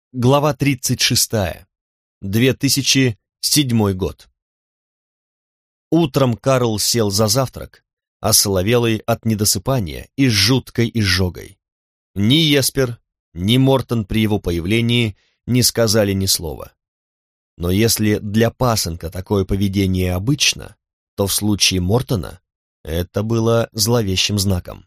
Глава 36. 2007 год. Утром Карл сел за завтрак, осоловелый от недосыпания и с жуткой изжогой. Ни Еспер, ни Мортон при его появлении не сказали ни слова. Но если для пасынка такое поведение обычно, то в случае Мортона это было зловещим знаком.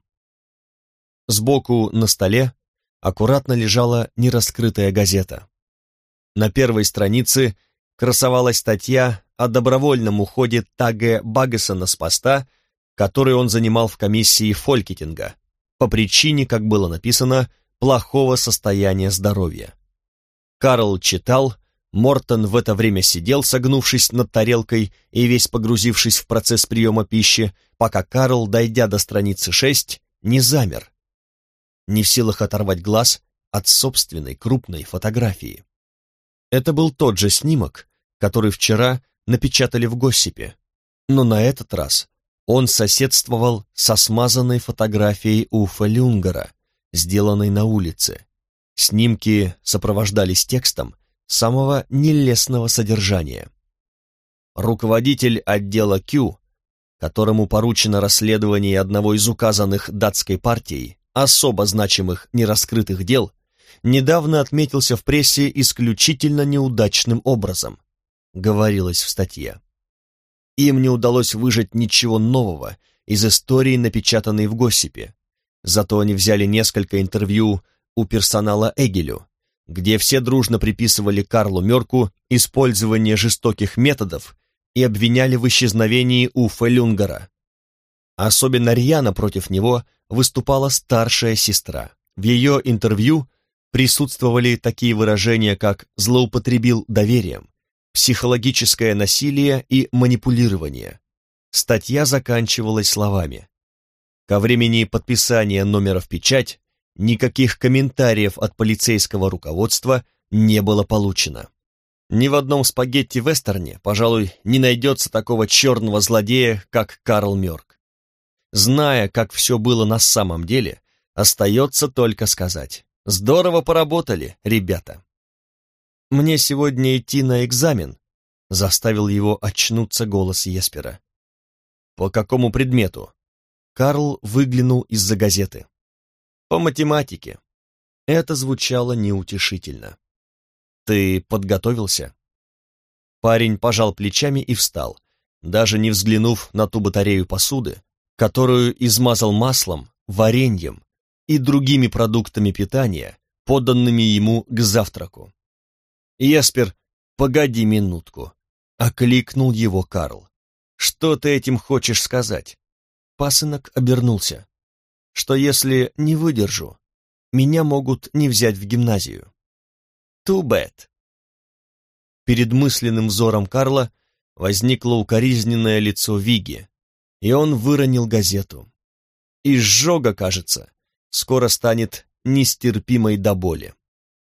Сбоку на столе аккуратно лежала нераскрытая газета. На первой странице красовалась статья о добровольном уходе Таге Баггесона с поста, который он занимал в комиссии Фолькетинга, по причине, как было написано, плохого состояния здоровья. Карл читал, Мортон в это время сидел, согнувшись над тарелкой и весь погрузившись в процесс приема пищи, пока Карл, дойдя до страницы 6, не замер, не в силах оторвать глаз от собственной крупной фотографии. Это был тот же снимок, который вчера напечатали в Госсипе, но на этот раз он соседствовал со смазанной фотографией Уффе Люнгера, сделанной на улице. Снимки сопровождались текстом самого нелестного содержания. Руководитель отдела Q, которому поручено расследование одного из указанных датской партией особо значимых нераскрытых дел, недавно отметился в прессе исключительно неудачным образом, говорилось в статье. Им не удалось выжать ничего нового из истории, напечатанной в Госсипе, зато они взяли несколько интервью у персонала Эгелю, где все дружно приписывали Карлу Мёрку использование жестоких методов и обвиняли в исчезновении Уффе Люнгера. Особенно рьяно против него выступала старшая сестра. В ее интервью присутствовали такие выражения, как «злоупотребил доверием», «психологическое насилие» и «манипулирование». Статья заканчивалась словами: «Ко времени подписания номера в печать никаких комментариев от полицейского руководства не было получено. Ни в одном спагетти-вестерне, пожалуй, не найдется такого черного злодея, как Карл Мёрк. Зная, как все было на самом деле, остается только сказать: здорово поработали, ребята». «Мне сегодня идти на экзамен», — заставил его очнуться голос Еспера. «По какому предмету?» Карл выглянул из-за газеты. «По математике». Это звучало неутешительно. «Ты подготовился?» Парень пожал плечами и встал, даже не взглянув на ту батарею посуды, которую измазал маслом, вареньем и другими продуктами питания, поданными ему к завтраку. «Еспер, погоди минутку», — окликнул его Карл. «Что ты этим хочешь сказать?» Пасынок обернулся. «Что если не выдержу, меня могут не взять в гимназию». «Too bad». Перед мысленным взором Карла возникло укоризненное лицо Виги, и он выронил газету. Изжога, кажется, скоро станет нестерпимой до боли.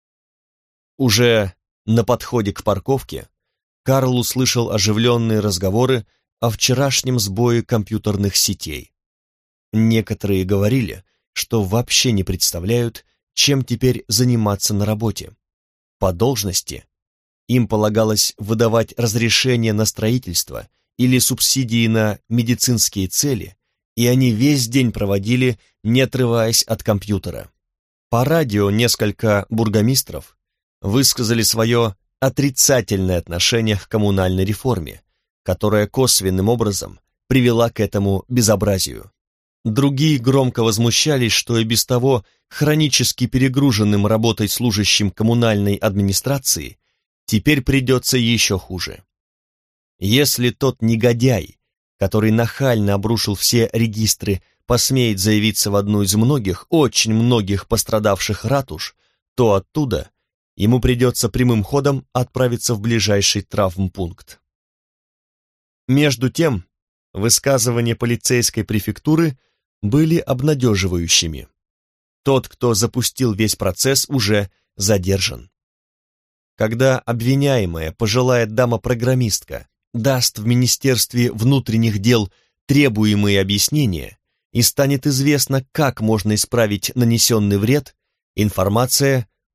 Уже на подходе к парковке Карл услышал оживленные разговоры о вчерашнем сбое компьютерных сетей. Некоторые говорили, что вообще не представляют, чем теперь заниматься на работе. По должности им полагалось выдавать разрешение на строительство или субсидии на медицинские цели, и они весь день проводили, не отрываясь от компьютера. По радио несколько бургомистров высказали свое отрицательное отношение к коммунальной реформе, которая косвенным образом привела к этому безобразию. Другие громко возмущались, что и без того хронически перегруженным работой служащим коммунальной администрации теперь придется еще хуже. Если тот негодяй, который нахально обрушил все регистры, посмеет заявиться в одну из многих, очень многих пострадавших ратуш, то оттуда ему придется прямым ходом отправиться в ближайший травмпункт. Между тем, высказывания полицейской префектуры были обнадеживающими. Тот, кто запустил весь процесс, уже задержан. Когда обвиняемая, пожилая дама-программистка, даст в Министерстве внутренних дел требуемые объяснения и станет известно, как можно исправить нанесенный вред, информация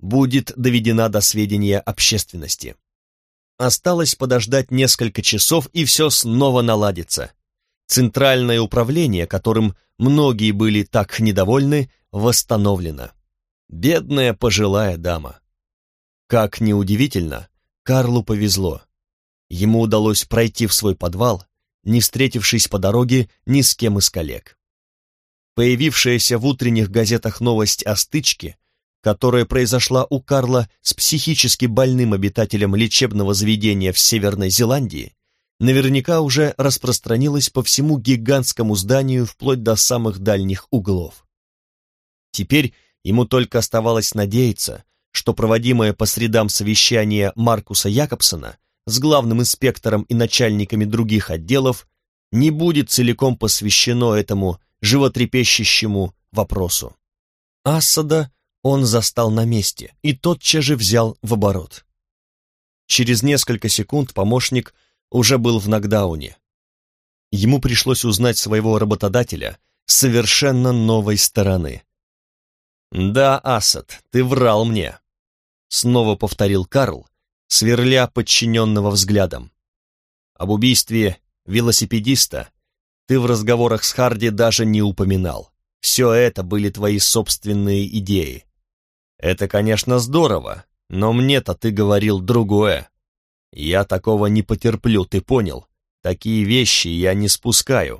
будет доведена до сведения общественности. Осталось подождать несколько часов, и все снова наладится. Центральное управление, которым многие были так недовольны, восстановлено. Бедная пожилая дама. Как ни удивительно, Карлу повезло. Ему удалось пройти в свой подвал, не встретившись по дороге ни с кем из коллег. Появившаяся в утренних газетах новость о стычке, которая произошла у Карла с психически больным обитателем лечебного заведения в Северной Зеландии, наверняка уже распространилась по всему гигантскому зданию вплоть до самых дальних углов. Теперь ему только оставалось надеяться, что проводимое по средам совещание Маркуса Якобсона с главным инспектором и начальниками других отделов не будет целиком посвящено этому животрепещущему вопросу. Ассада он застал на месте и тотчас же взял в оборот. Через несколько секунд помощник уже был в нокдауне. Ему пришлось узнать своего работодателя с совершенно новой стороны. «Да, Асад, ты врал мне», — снова повторил Карл, сверля подчиненного взглядом. «Об убийстве велосипедиста ты в разговорах с Харди даже не упоминал. Все это были твои собственные идеи. Это, конечно, здорово, но мне-то ты говорил другое. Я такого не потерплю, ты понял? Такие вещи я не спускаю».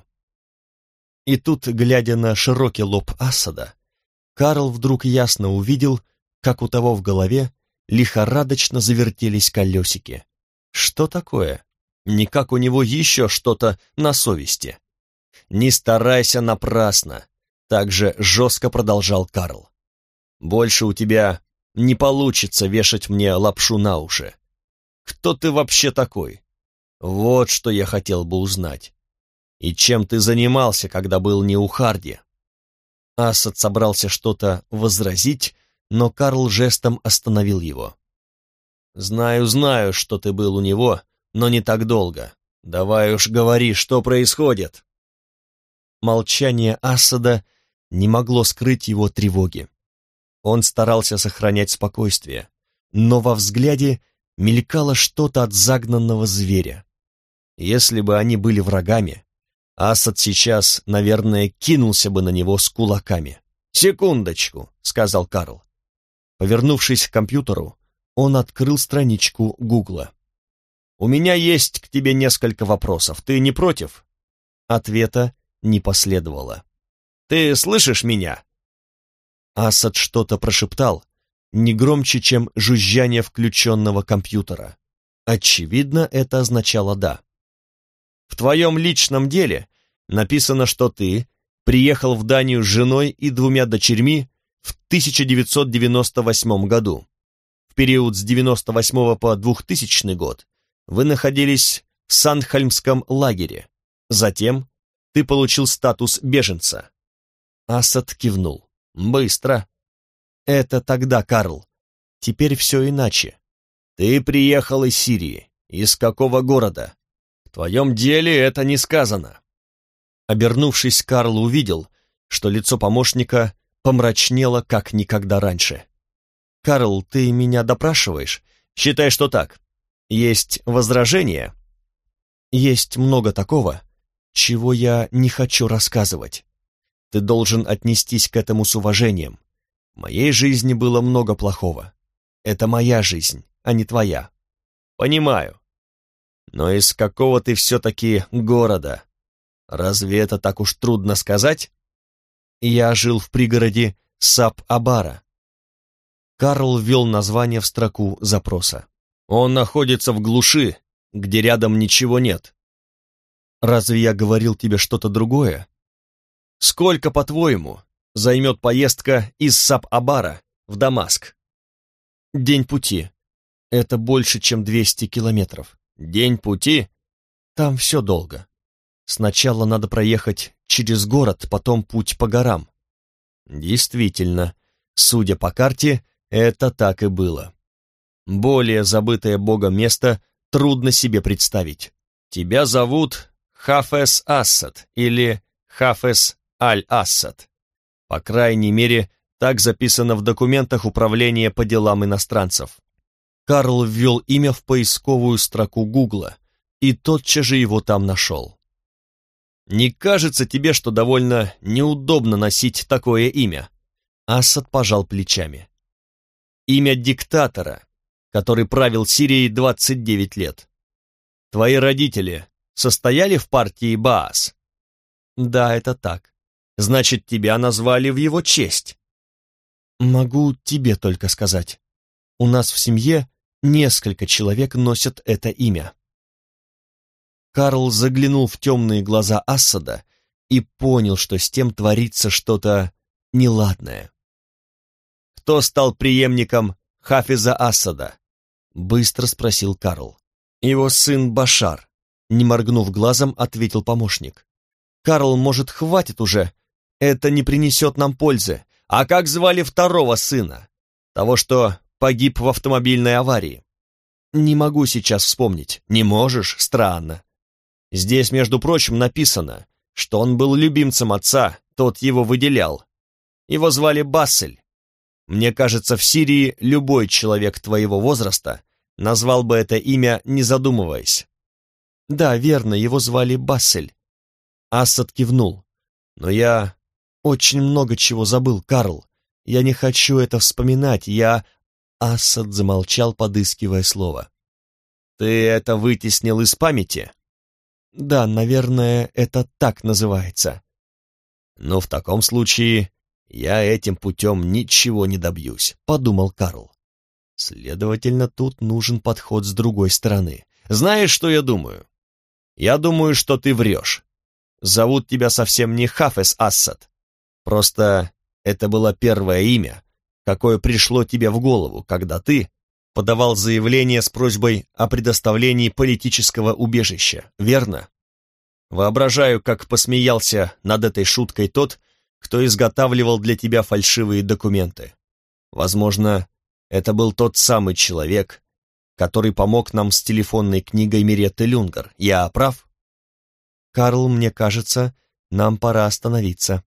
И тут, глядя на широкий лоб Асада, Карл вдруг ясно увидел, как у того в голове лихорадочно завертелись колесики. Что такое? Не как у него еще что-то на совести. «Не старайся напрасно», — также жестко продолжал Карл. «Больше у тебя не получится вешать мне лапшу на уши. Кто ты вообще такой? Вот что я хотел бы узнать. И чем ты занимался, когда был не у Харди?» Асад собрался что-то возразить, но Карл жестом остановил его. «Знаю, что ты был у него, но не так долго. Давай уж говори, что происходит». Молчание Асада не могло скрыть его тревоги. Он старался сохранять спокойствие, но во взгляде мелькало что-то от загнанного зверя. Если бы они были врагами, Асад сейчас, наверное, кинулся бы на него с кулаками. «Секундочку», — сказал Карл. Повернувшись к компьютеру, он открыл страничку Гугла. «У меня есть к тебе несколько вопросов. Ты не против?» Ответа не последовало. «Ты слышишь меня?» Асад что-то прошептал, не громче, чем жужжание включенного компьютера. Очевидно, это означало «да». «В твоем личном деле написано, что ты приехал в Данию с женой и 2 дочерьми в 1998 году. В период с 98 по 2000 год вы находились в Сандхольмском лагере. Затем ты получил статус беженца». Асад кивнул. «Быстро». «Это тогда, Карл. Теперь все иначе. Ты приехал из Сирии. Из какого города? В твоем деле это не сказано». Обернувшись, Карл увидел, что лицо помощника помрачнело, как никогда раньше. «Карл, ты меня допрашиваешь? Считай, что так. Есть возражения?» «Есть много такого, чего я не хочу рассказывать. Ты должен отнестись к этому с уважением. В моей жизни было много плохого. Это моя жизнь, а не твоя». «Понимаю. Но из какого ты все-таки города? Разве это так уж трудно сказать?» «Я жил в пригороде Сап-Абара». Карл ввел название в строку запроса. «Он находится в глуши, где рядом ничего нет». «Разве я говорил тебе что-то другое?» «Сколько, по-твоему, займет поездка из Сап-Абара в Дамаск?» «День пути. Это больше, чем 200 километров». «День пути?» «Там все долго. Сначала надо проехать через город, потом путь по горам». Действительно, судя по карте, это так и было. Более забытое Богом место трудно себе представить. «Тебя зовут Хафез Асад или Хафез Аль-Асад. По крайней мере, Так записано в документах Управления по делам иностранцев. Карл ввел имя в поисковую строку Гугла и тотчас же его там нашел. «Не кажется тебе, что довольно неудобно носить такое имя?» Асад пожал плечами. «Имя диктатора, который правил Сирией 29 лет. Твои родители состояли в партии Баас?» «Да, это так. Значит, тебя назвали в его честь». «Могу тебе только сказать. У нас в семье несколько человек носят это имя». Карл заглянул в темные глаза Асада и понял, что с тем творится что-то неладное. «Кто стал преемником Хафиза Асада?» — быстро спросил Карл. «Его сын Башар», — не моргнув глазом, ответил помощник. «Карл, может, хватит уже? Это не принесет нам пользы. А как звали второго сына? Того, что погиб в автомобильной аварии?» «Не могу сейчас вспомнить». «Не можешь? Странно. Здесь, между прочим, написано, что он был любимцем отца, тот его выделял. Его звали Бассель. Мне кажется, в Сирии любой человек твоего возраста назвал бы это имя, не задумываясь». «Да, верно, его звали Бассель». Асад кивнул. «Но я очень много чего забыл, Карл. Я не хочу это вспоминать, Асад замолчал, подыскивая слово. «Ты это вытеснил из памяти?» «Да, наверное, это так называется». «Ну, в таком случае я этим путем ничего не добьюсь», — подумал Карл. «Следовательно, тут нужен подход с другой стороны. Знаешь, что я думаю? Я думаю, что ты врешь. Зовут тебя совсем не Хафез Асад. Просто это было первое имя, какое пришло тебе в голову, когда ты подавал заявление с просьбой о предоставлении политического убежища, верно? Воображаю, как посмеялся над этой шуткой тот, кто изготавливал для тебя фальшивые документы. Возможно, это был тот самый человек, который помог нам с телефонной книгой Миретты Люнгар. Я прав?» «Карл, мне кажется, нам пора остановиться».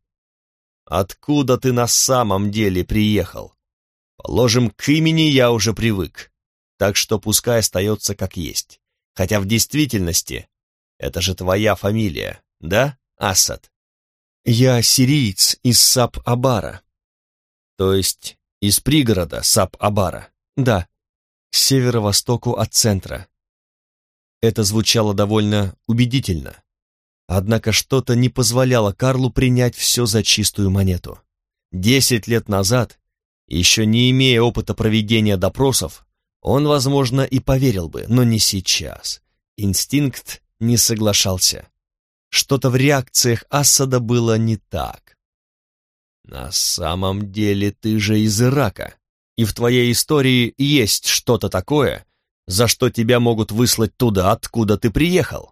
«Откуда ты на самом деле приехал? Положим, к имени я уже привык, так что пускай остается как есть. Хотя в действительности это же твоя фамилия, да, Асад?» «Я сириец из Саб-Абара». «То есть из пригорода Саб-Абара?» «Да, к северо-востоку от центра». Это звучало довольно убедительно. Однако что-то не позволяло Карлу принять все за чистую монету. 10 лет назад, еще не имея опыта проведения допросов, он, возможно, и поверил бы, но не сейчас. Инстинкт не соглашался. Что-то в реакциях Асада было не так. «На самом деле ты же из Ирака, и в твоей истории есть что-то такое, за что тебя могут выслать туда, откуда ты приехал».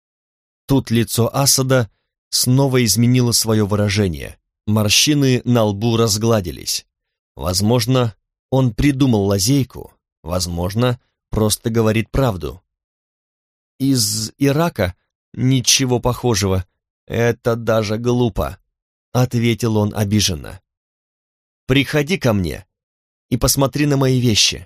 Тут лицо Асада снова изменило свое выражение. Морщины на лбу разгладились. Возможно, он придумал лазейку, возможно, просто говорит правду. «Из Ирака? Ничего похожего. Это даже глупо», — ответил он обиженно. «Приходи ко мне и посмотри на мои вещи.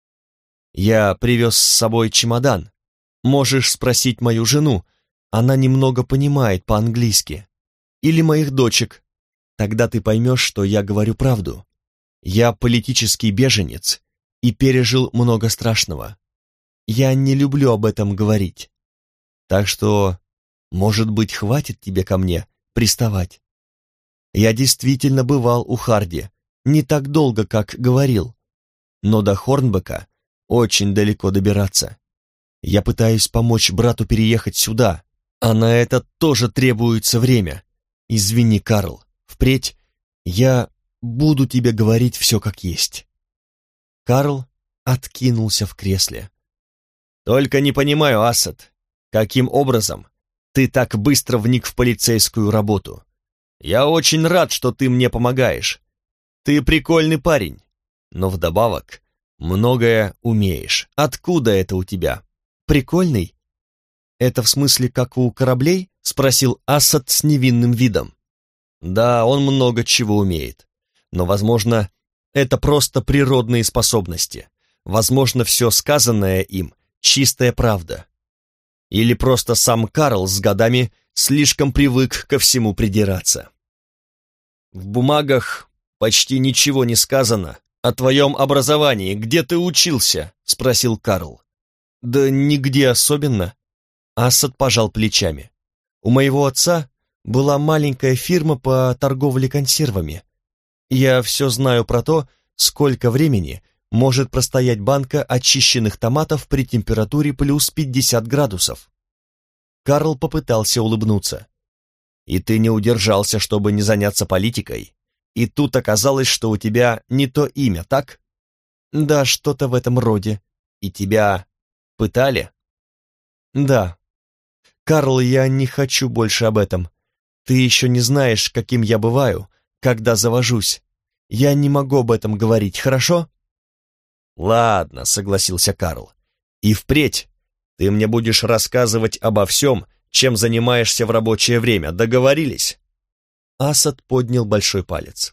Я привез с собой чемодан. Можешь спросить мою жену, она немного понимает по-английски. Или моих дочек. Тогда ты поймешь, что я говорю правду. Я политический беженец и пережил много страшного. Я не люблю об этом говорить. Так что, может быть, хватит тебе ко мне приставать. Я действительно бывал у Харди, не так долго, как говорил. Но до Хорнбека очень далеко добираться. Я пытаюсь помочь брату переехать сюда, а на это тоже требуется время. Извини, Карл, впредь я буду тебе говорить все как есть». Карл откинулся в кресле. «Только не понимаю, Асад, каким образом ты так быстро вник в полицейскую работу? Я очень рад, что ты мне помогаешь. Ты прикольный парень, но вдобавок многое умеешь. Откуда это у тебя?» «Прикольный? Это в смысле, как у кораблей?» — спросил Асад с невинным видом. «Да, он много чего умеет. но, возможно, это просто природные способности. Возможно, все сказанное им — чистая правда. Или просто сам Карл с годами слишком привык ко всему придираться. «В бумагах почти ничего не сказано о твоем образовании. Где ты учился?» — спросил Карл. «Да нигде особенно». Ассад пожал плечами. «У моего отца была маленькая фирма по торговле консервами. Я все знаю про то, сколько времени может простоять банка очищенных томатов при температуре плюс 50 градусов». Карл попытался улыбнуться. «И ты не удержался, чтобы не заняться политикой? И тут оказалось, что у тебя не то имя, так?» «Да, что-то в этом роде. И тебя пытали?» «Да. Карл, я не хочу больше об этом. Ты еще не знаешь, каким я бываю, когда завожусь. Я не могу об этом говорить, хорошо?» «Ладно», — согласился Карл. «И впредь ты мне будешь рассказывать обо всем, чем занимаешься в рабочее время. Договорились?» Ассад поднял большой палец.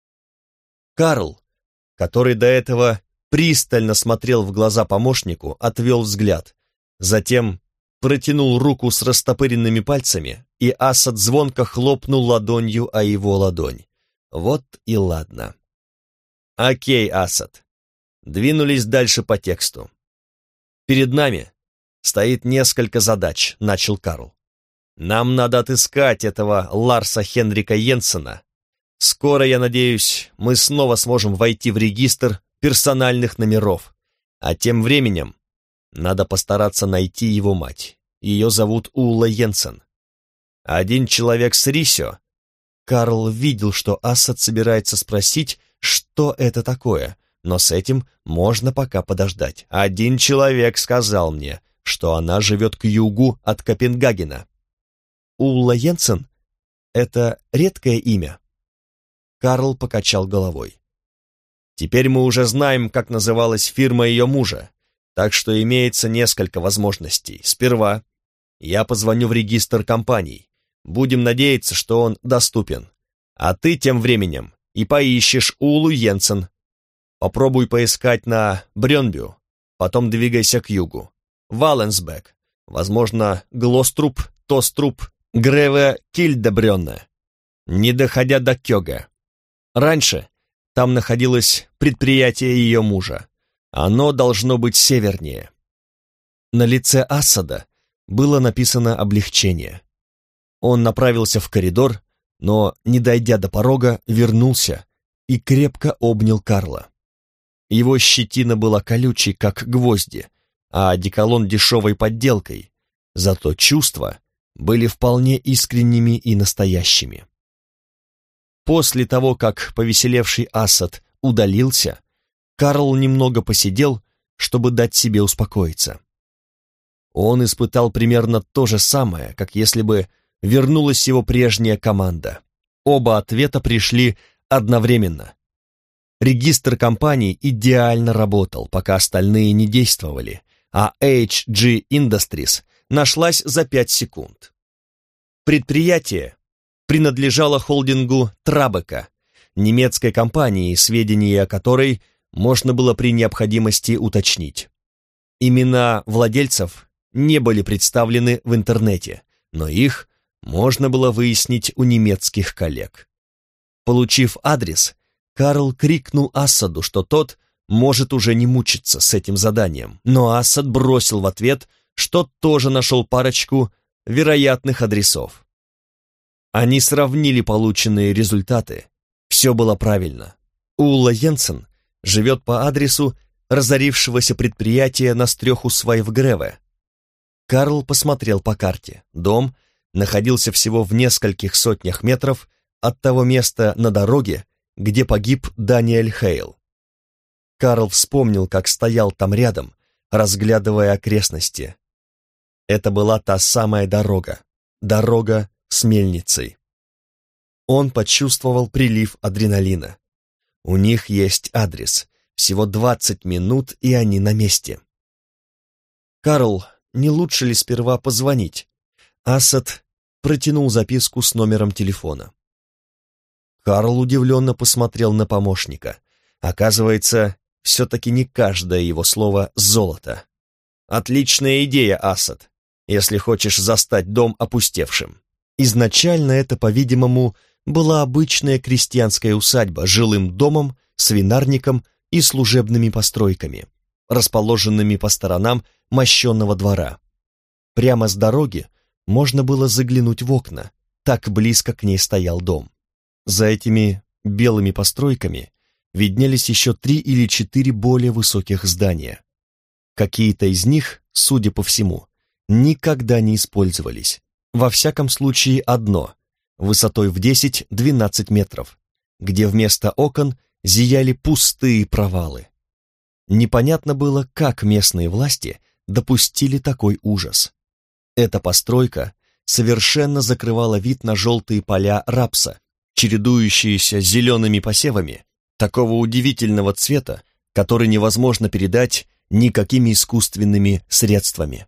Карл, который до этого пристально смотрел в глаза помощнику, отвел взгляд. Затем протянул руку с растопыренными пальцами, и Ассад звонко хлопнул ладонью о его ладонь. Вот и ладно. «Окей, Ассад». Двинулись дальше по тексту. «Перед нами стоит несколько задач», — начал Карл. «Нам надо отыскать этого Ларса Хенрика Йенсена. Скоро, я надеюсь, мы снова сможем войти в регистр персональных номеров. А тем временем надо постараться найти его мать. Ее зовут Улла Йенсен. Один человек с Рисио». Карл видел, что Ассад собирается спросить, что это такое, но с этим можно пока подождать. «Один человек сказал мне, что она живет к югу от Копенгагена». «Улла Йенсен? Это редкое имя?» Карл покачал головой. «Теперь мы уже знаем, как называлась фирма ее мужа, так что имеется несколько возможностей. Сперва я позвоню в регистр компаний. Будем надеяться, что он доступен. А ты тем временем и поищешь Уллу Йенсен. Попробуй поискать на Брёнбю, потом двигайся к югу. Валенсбек, возможно, Глоструб, Тоструб, Греве, Кильдебрённе, не доходя до Кёга. Раньше там находилось предприятие ее мужа. Оно должно быть севернее». На лице Ассада было написано облегчение. Он направился в коридор, но, не дойдя до порога, вернулся и крепко обнял Карла. Его щетина была колючей, как гвозди, а одеколон дешевой подделкой, зато чувства были вполне искренними и настоящими. После того, как повеселевший Ассад удалился, Карл немного посидел, чтобы дать себе успокоиться. Он испытал примерно то же самое, как если бы вернулась его прежняя команда. Оба ответа пришли одновременно. Регистр компаний идеально работал, пока остальные не действовали, а HG Industries нашлась за 5 секунд. Предприятие принадлежало холдингу Трабека, немецкой компании, сведения о которой можно было при необходимости уточнить. Имена владельцев не были представлены в интернете, но их можно было выяснить у немецких коллег. Получив адрес, Карл крикнул Ассаду, что тот может уже не мучиться с этим заданием, но Ассад бросил в ответ, что тоже нашел парочку вероятных адресов. Они сравнили полученные результаты. Все было правильно. Улла Йенсен живет по адресу разорившегося предприятия на Стрёхусвай в Греве. Карл посмотрел по карте. Дом находился всего в нескольких сотнях метров от того места на дороге, где погиб Даниэль Хейл. Карл вспомнил, как стоял там рядом, разглядывая окрестности. Это была та самая дорога с мельницей. Он почувствовал прилив адреналина. У них есть адрес, всего 20 минут, и они на месте. «Карл, не лучше ли сперва позвонить?» Ассад протянул записку с номером телефона. Карл удивленно посмотрел на помощника. Оказывается, все-таки не каждое его слово золото. Отличная идея, Асад, если хочешь застать дом опустевшим. Изначально это, по-видимому, была обычная крестьянская усадьба с жилым домом, свинарником и служебными постройками, расположенными по сторонам мощенного двора. Прямо с дороги можно было заглянуть в окна, так близко к ней стоял дом. За этими белыми постройками виднелись еще 3 или 4 более высоких здания. Какие-то из них, судя по всему, никогда не использовались. Во всяком случае одно, высотой в 10-12 метров, где вместо окон зияли пустые провалы. Непонятно было, как местные власти допустили такой ужас. Эта постройка совершенно закрывала вид на желтые поля рапса, чередующиеся с зелеными посевами, такого удивительного цвета, который невозможно передать никакими искусственными средствами.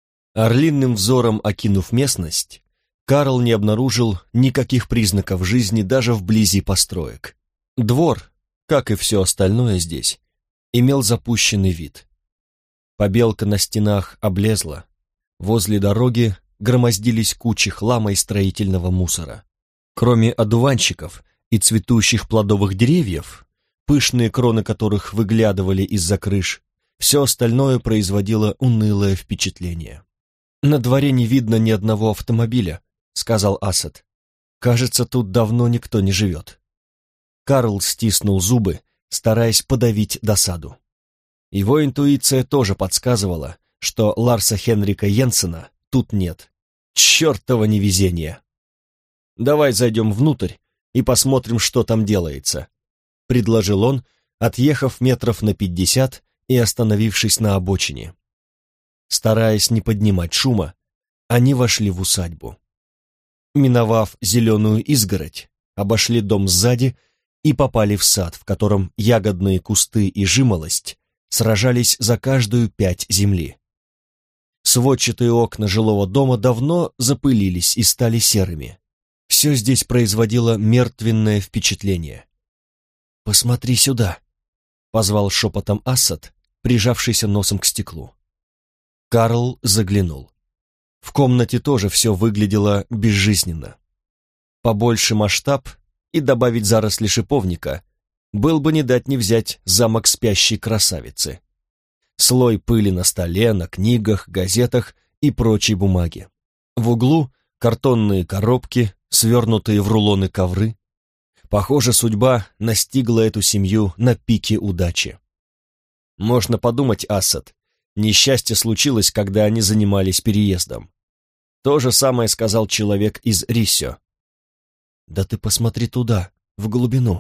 Орлиным взором окинув местность, Карл не обнаружил никаких признаков жизни даже вблизи построек. Двор, как и все остальное здесь, имел запущенный вид. Побелка на стенах облезла, возле дороги громоздились кучи хлама и строительного мусора. Кроме одуванчиков и цветущих плодовых деревьев, пышные кроны которых выглядывали из-за крыш, все остальное производило унылое впечатление. «На дворе не видно ни одного автомобиля», — сказал Асад. «Кажется, тут давно никто не живет». Карл стиснул зубы, стараясь подавить досаду. Его интуиция тоже подсказывала, что Ларса Хенрика Йенсена тут нет. Чертово невезение! «Давай зайдем внутрь и посмотрим, что там делается», — предложил он, отъехав метров на 50 и остановившись на обочине. Стараясь не поднимать шума, они вошли в усадьбу. Миновав зеленую изгородь, обошли дом сзади и попали в сад, в котором ягодные кусты и жимолость сражались за каждую 5 земли. Сводчатые окна жилого дома давно запылились и стали серыми. Все здесь производило мертвенное впечатление. «Посмотри сюда», — позвал шепотом Асад, прижавшийся носом к стеклу. Карл заглянул. В комнате тоже все выглядело безжизненно. Побольше масштаб и добавить заросли шиповника был бы не дать не взять замок спящей красавицы. Слой пыли на столе, на книгах, газетах и прочей бумаге. В углу картонные коробки, свернутые в рулоны ковры. Похоже, судьба настигла эту семью на пике удачи. Можно подумать, Асад, несчастье случилось, когда они занимались переездом. То же самое сказал человек из Риссё. «Да ты посмотри туда, в глубину».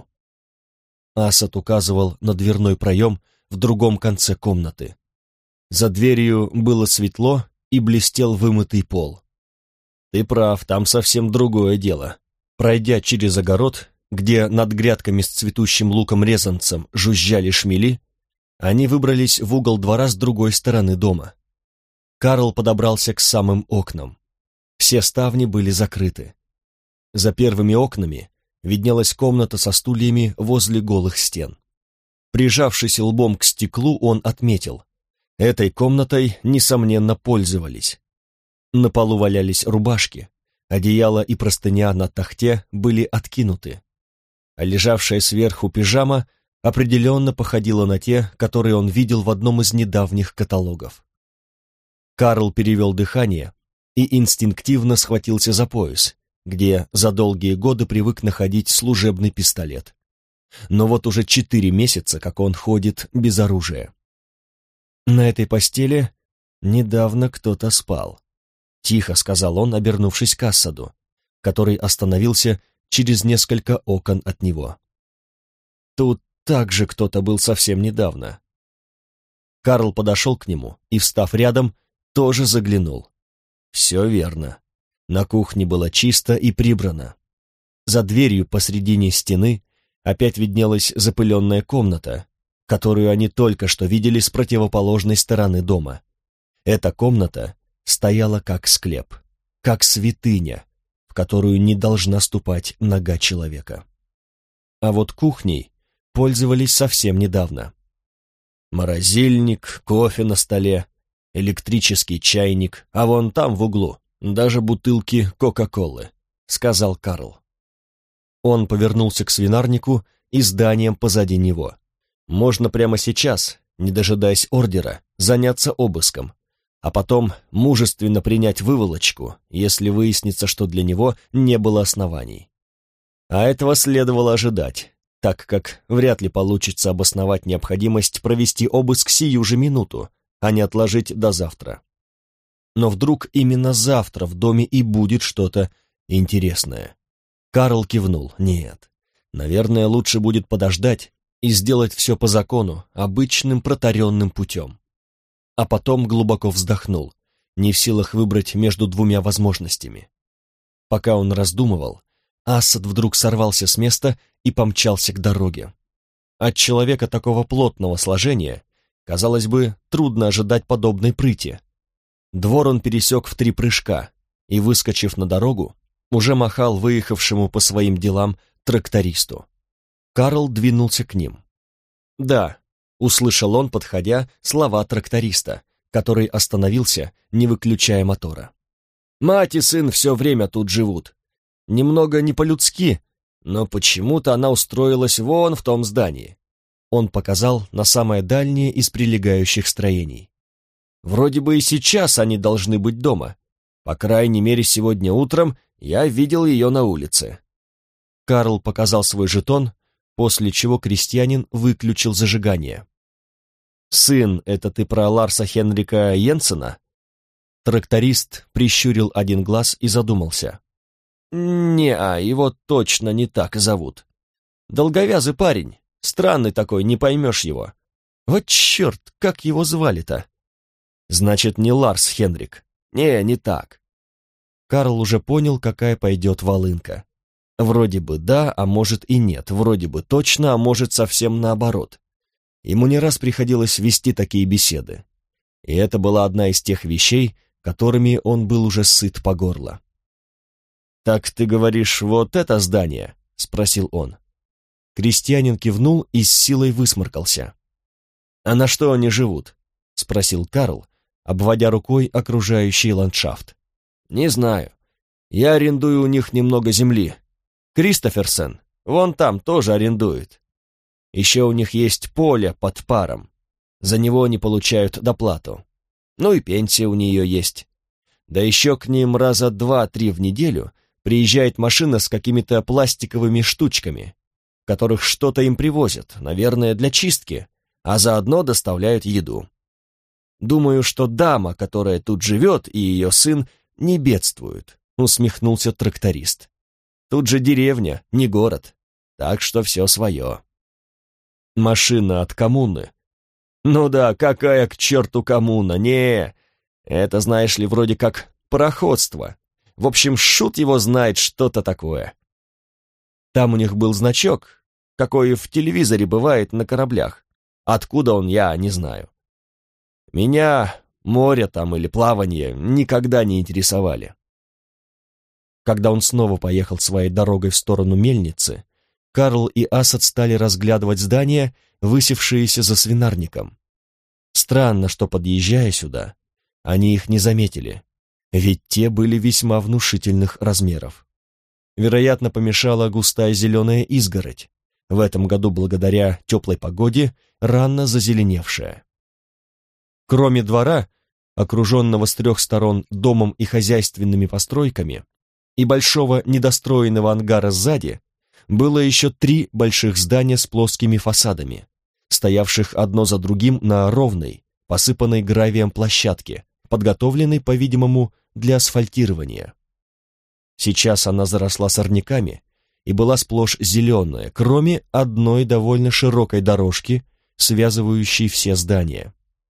Асад указывал на дверной проем в другом конце комнаты. За дверью было светло и блестел вымытый пол. «Ты прав, там совсем другое дело». Пройдя через огород, где над грядками с цветущим луком-резанцем жужжали шмели, они выбрались в угол двора с другой стороны дома. Карл подобрался к самым окнам. Все ставни были закрыты. За первыми окнами виднелась комната со стульями возле голых стен. Прижавшись лбом к стеклу, он отметил: этой комнатой, несомненно, пользовались. На полу валялись рубашки, одеяло и простыня на тахте были откинуты, а лежавшая сверху пижама определенно походила на те, которые он видел в одном из недавних каталогов. Карл перевел дыхание и инстинктивно схватился за пояс, где за долгие годы привык находить служебный пистолет. Но вот уже 4 месяца, как он ходит без оружия. «На этой постели недавно кто-то спал», — тихо сказал он, обернувшись к Асаду, который остановился через несколько окон от него. «Тут также кто-то был совсем недавно». Карл подошел к нему и, встав рядом, тоже заглянул. Все верно. На кухне было чисто и прибрано. За дверью посредине стены опять виднелась запыленная комната, которую они только что видели с противоположной стороны дома. Эта комната стояла как склеп, как святыня, в которую не должна ступать нога человека. а вот кухней пользовались совсем недавно. Морозильник, кофе на столе, электрический чайник, а вон там в углу даже бутылки Кока-Колы, сказал Карл. Он повернулся к свинарнику и зданиям позади него. Можно прямо сейчас, не дожидаясь ордера, заняться обыском, а потом мужественно принять выволочку, если выяснится, что для него не было оснований. А этого следовало ожидать, так как вряд ли получится обосновать необходимость провести обыск сию же минуту, а не отложить до завтра. Но вдруг именно завтра в доме и будет что-то интересное. Карл кивнул. Нет, наверное, лучше будет подождать и сделать все по закону, обычным протаренным путем. А потом глубоко вздохнул, не в силах выбрать между двумя возможностями. Пока он раздумывал, Асад вдруг сорвался с места и помчался к дороге. От человека такого плотного сложения, казалось бы, трудно ожидать подобной прыти. Двор он пересек в 3 прыжка и, выскочив на дорогу, уже махал выехавшему по своим делам трактористу. Карл двинулся к ним. «Да», — услышал он, подходя, слова тракториста, который остановился, не выключая мотора. «Мать и сын все время тут живут. Немного не по-людски, но почему-то она устроилась вон в том здании». Он показал на самое дальнее из прилегающих строений. «Вроде бы и сейчас они должны быть дома. По крайней мере, сегодня утром я видел ее на улице». Карл показал свой жетон, после чего крестьянин выключил зажигание. «Сын, это ты про Ларса Хенрика Йенсена?» Тракторист прищурил один глаз и задумался. «Не-а, его точно не так зовут. Долговязый парень, странный такой, не поймешь его. Вот черт, как его звали-то?» «Значит, не Ларс Хенрик. Не так». Карл уже понял, какая пойдет волынка. Вроде бы да, а может и нет, вроде бы точно, а может совсем наоборот. Ему не раз приходилось вести такие беседы. И это была одна из тех вещей, которыми он был уже сыт по горло. «Так ты говоришь, вот это здание?» — спросил он. Крестьянин кивнул и с силой высморкался. «А на что они живут?» — спросил Карл, обводя рукой окружающий ландшафт. «Не знаю. Я арендую у них немного земли. Кристоферсен, вон там, тоже арендует. Еще у них есть поле под паром. За него они получают доплату. Ну и пенсия у нее есть. Да еще к ним раза 2-3 в неделю приезжает машина с какими-то пластиковыми штучками, которых что-то им привозят, наверное, для чистки, а заодно доставляют еду. Думаю, что дама, которая тут живет, и ее сын не бедствуют», — усмехнулся тракторист. «Тут же деревня, не город, так что все свое». «Машина от коммуны?» «Ну да, какая к черту коммуна, не, это, знаешь ли, вроде как пароходство. В общем, шут его знает, что-то такое. Там у них был значок, какой в телевизоре бывает на кораблях. Откуда он, я не знаю. Меня море там или плавание никогда не интересовали». Когда он снова поехал своей дорогой в сторону мельницы, Карл и Асад стали разглядывать здания, высевшиеся за свинарником. Странно, что, подъезжая сюда, они их не заметили, ведь те были весьма внушительных размеров. Вероятно, помешала густая зеленая изгородь, в этом году благодаря теплой погоде рано зазеленевшая. Кроме двора, окруженного с 3 сторон домом и хозяйственными постройками, и большого недостроенного ангара сзади, было еще 3 больших здания с плоскими фасадами, стоявших одно за другим на ровной, посыпанной гравием площадке, подготовленной, по-видимому, для асфальтирования. Сейчас она заросла сорняками и была сплошь зеленая, кроме одной довольно широкой дорожки, связывающей все здания.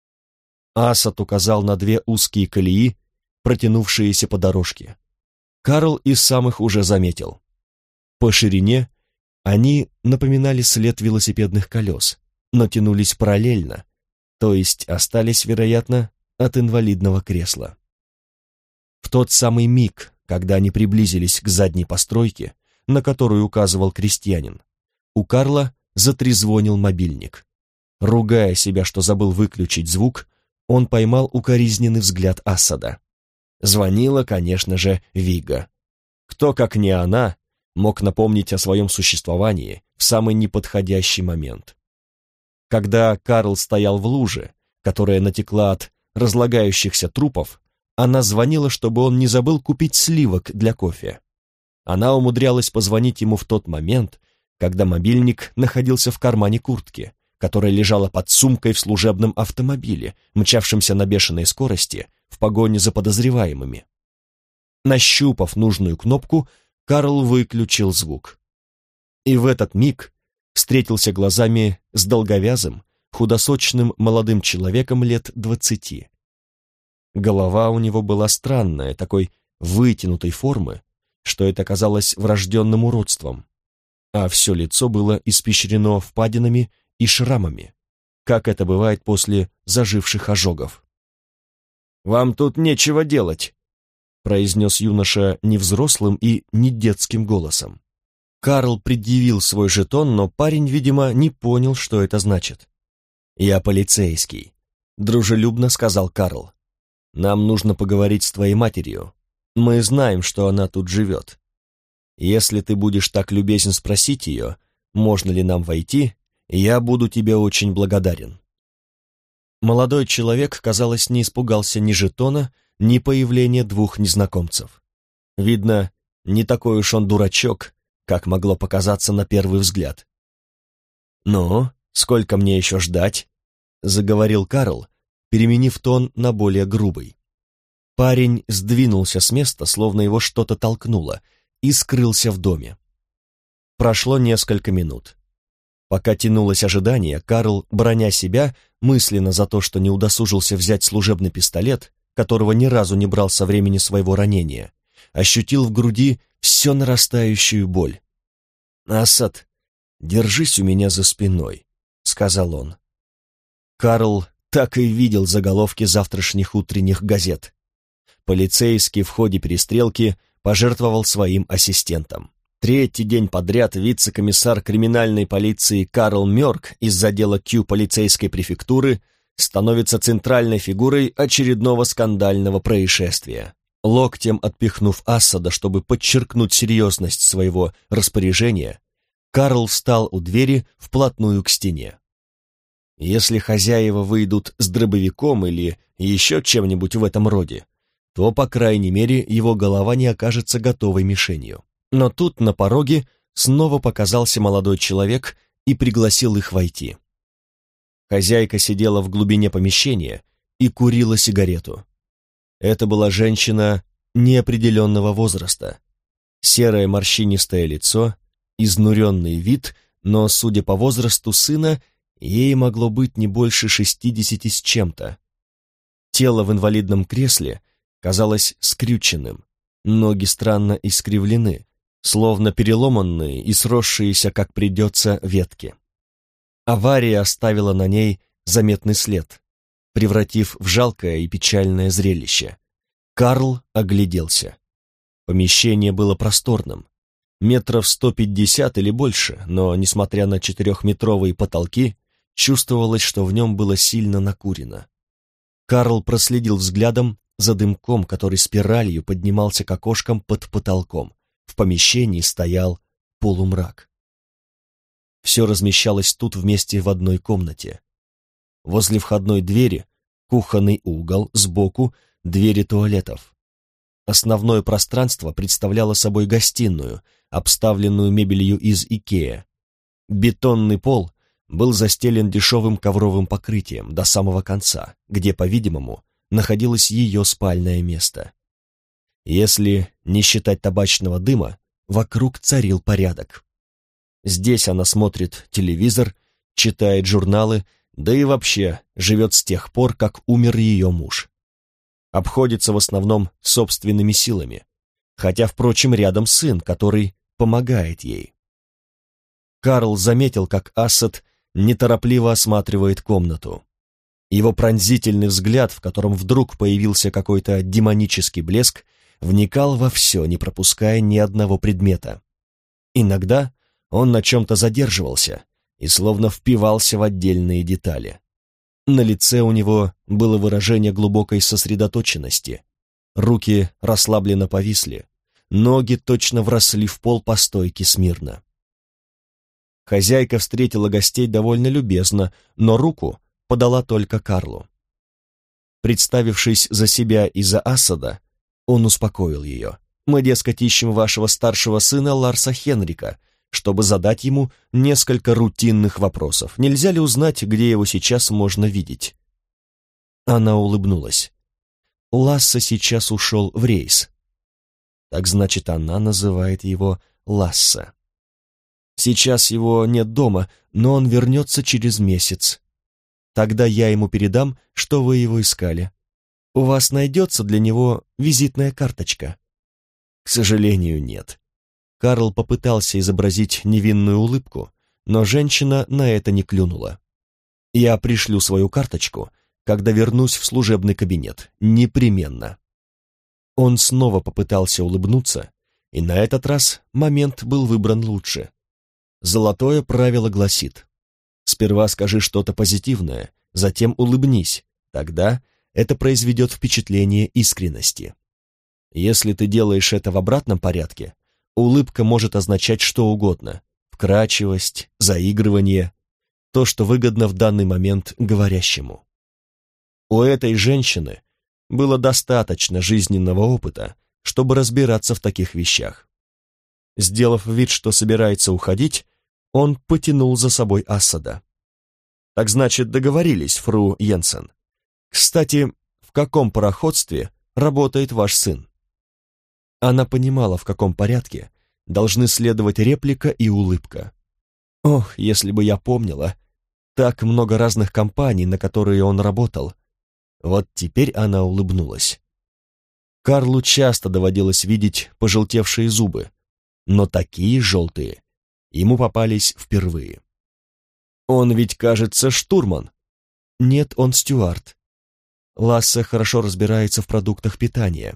Асад указал на 2 узкие колеи, протянувшиеся по дорожке. Карл и сам их уже заметил. По ширине они напоминали след велосипедных колес, но тянулись параллельно, то есть остались, вероятно, от инвалидного кресла. В тот самый миг, когда они приблизились к задней постройке, на которую указывал крестьянин, У Карла затрезвонил мобильник. Ругая себя, что забыл выключить звук, он поймал укоризненный взгляд Асада. Звонила, конечно же, Вига. Кто, как не она, мог напомнить о своем существовании в самый неподходящий момент. Когда Карл стоял в луже, которая натекла от разлагающихся трупов, она звонила, чтобы он не забыл купить сливок для кофе. Она умудрялась позвонить ему в тот момент, когда мобильник находился в кармане куртки, которая лежала под сумкой в служебном автомобиле, мчавшемся на бешеной скорости в погоне за подозреваемыми. Нащупав нужную кнопку, Карл выключил звук. И в этот миг встретился глазами с долговязым, худосочным молодым человеком лет 20. Голова у него была странная, такой вытянутой формы, что это казалось врожденным уродством, а все лицо было испещрено впадинами и шрамами, как это бывает после заживших ожогов. «Вам тут нечего делать», — произнес юноша не взрослым и не детским голосом. Карл предъявил свой жетон, но парень, видимо, не понял, что это значит. «Я полицейский», — дружелюбно сказал Карл. «Нам нужно поговорить с твоей матерью. Мы знаем, что она тут живет. Если ты будешь так любезен спросить ее, можно ли нам войти, я буду тебе очень благодарен». Молодой человек, казалось, не испугался ни жетона, ни появления двух незнакомцев. Видно, не такой уж он дурачок, как могло показаться на первый взгляд. «Ну, сколько мне еще ждать?» — заговорил Карл, переменив тон на более грубый. Парень сдвинулся с места, словно его что-то толкнуло, и скрылся в доме. Прошло несколько минут. Пока тянулось ожидание, Карл, броня себя, мысленно за то, что не удосужился взять служебный пистолет, которого ни разу не брал со времени своего ранения, ощутил в груди все нарастающую боль. «Асад, держись у меня за спиной», — сказал он. Карл так и видел заголовки завтрашних утренних газет. Полицейский в ходе перестрелки пожертвовал своим ассистентом. Третий день подряд вице-комиссар криминальной полиции Карл Мёрк из отдела Q полицейской префектуры становится центральной фигурой очередного скандального происшествия. Локтем отпихнув Асада, чтобы подчеркнуть серьезность своего распоряжения, Карл встал у двери вплотную к стене. Если хозяева выйдут с дробовиком или еще чем-нибудь в этом роде, то, по крайней мере, его голова не окажется готовой мишенью. Но тут на пороге снова показался молодой человек и пригласил их войти. Хозяйка сидела в глубине помещения и курила сигарету. Это была женщина неопределенного возраста. Серое морщинистое лицо, изнуренный вид, но, судя по возрасту сына, ей могло быть не больше 60 с чем-то. Тело в инвалидном кресле казалось скрюченным, ноги странно искривлены, словно переломанные и сросшиеся, как придется, ветки. Авария оставила на ней заметный след, превратив в жалкое и печальное зрелище. Карл огляделся. Помещение было просторным, метров 150 или больше, но, несмотря на 4-метровые потолки, чувствовалось, что в нем было сильно накурено. Карл проследил взглядом за дымком, который спиралью поднимался к окошкам под потолком. В помещении стоял полумрак. Все размещалось тут вместе в одной комнате. Возле входной двери кухонный угол, сбоку двери туалетов. Основное пространство представляло собой гостиную, обставленную мебелью из Икеа. Бетонный пол был застелен дешевым ковровым покрытием до самого конца, где, по-видимому, находилось ее спальное место. Если не считать табачного дыма, вокруг царил порядок. Здесь она смотрит телевизор, читает журналы, да и вообще живет с тех пор, как умер ее муж. Обходится в основном собственными силами, хотя, впрочем, рядом сын, который помогает ей. Карл заметил, как Асад неторопливо осматривает комнату. Его пронзительный взгляд, в котором вдруг появился какой-то демонический блеск, вникал во все, не пропуская ни одного предмета. Иногда Он на чем-то задерживался и словно впивался в отдельные детали. На лице у него было выражение глубокой сосредоточенности. Руки расслабленно повисли, ноги точно вросли в пол по стойке смирно. Хозяйка встретила гостей довольно любезно, но руку подала только Карлу. Представившись за себя и за Асада, он успокоил ее. «Мы, дескать, ищем вашего старшего сына Ларса Хенрика, чтобы задать ему несколько рутинных вопросов. Нельзя ли узнать, где его сейчас можно видеть?» Она улыбнулась. Ласса сейчас ушел в рейс. Так значит, она называет его Ласса. Сейчас его нет дома, но он вернется через месяц. Тогда я ему передам, что вы его искали. У вас найдется для него визитная карточка? К сожалению, нет. Карл попытался изобразить невинную улыбку, но женщина на это не клюнула. Я пришлю свою карточку, когда вернусь в служебный кабинет. Непременно. Он снова попытался улыбнуться, и на этот раз момент был выбран лучше. Золотое правило гласит: сперва скажи что-то позитивное, затем улыбнись, тогда это произведет впечатление искренности. Если ты делаешь это в обратном порядке, улыбка может означать что угодно: вкрадчивость, заигрывание, то, что выгодно в данный момент говорящему. У этой женщины было достаточно жизненного опыта, чтобы разбираться в таких вещах. Сделав вид, что собирается уходить, он потянул за собой Асада. «Так значит, договорились, фру Йенсен. Кстати, в каком пароходстве работает ваш сын?» Она понимала, в каком порядке должны следовать реплика и улыбка. Ох, если бы я помнила, так много разных компаний, на которые он работал. Вот теперь она улыбнулась. Карлу часто доводилось видеть пожелтевшие зубы, но такие желтые ему попались впервые. «Он ведь, кажется, штурман». «Нет, он стюард. Лассе хорошо разбирается в продуктах питания».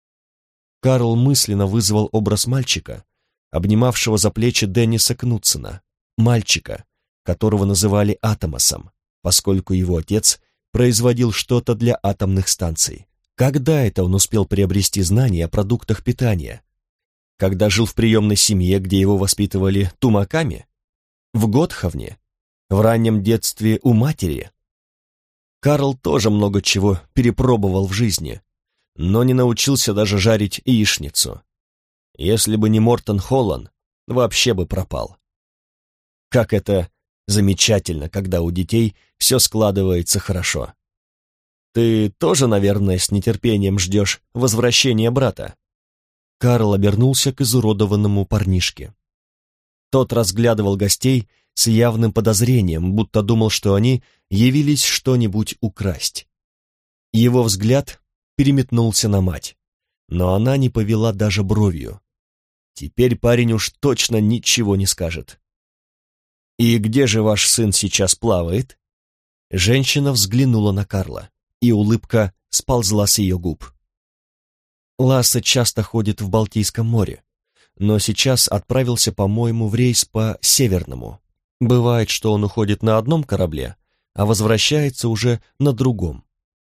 Карл мысленно вызвал образ мальчика, обнимавшего за плечи Денниса Кнутсена, мальчика, которого называли Атомосом, поскольку его отец производил что-то для атомных станций. Когда это он успел приобрести знания о продуктах питания? Когда жил в приемной семье, где его воспитывали тумаками? В Готховне? В раннем детстве у матери? Карл тоже много чего перепробовал в жизни, но не научился даже жарить яичницу. Если бы не Мортон Холлан, вообще бы пропал. Как это замечательно, когда у детей все складывается хорошо. Ты тоже, наверное, с нетерпением ждешь возвращения брата? Карл обернулся к изуродованному парнишке. Тот разглядывал гостей с явным подозрением, будто думал, что они явились что-нибудь украсть. Его взгляд переметнулся на мать, но она не повела даже бровью. Теперь парень уж точно ничего не скажет. «И где же ваш сын сейчас плавает?» Женщина взглянула на Карла, и улыбка сползла с ее губ. Лассе часто ходит в Балтийском море, но сейчас отправился, по-моему, в рейс по Северному. Бывает, что он уходит на одном корабле, а возвращается уже на другом.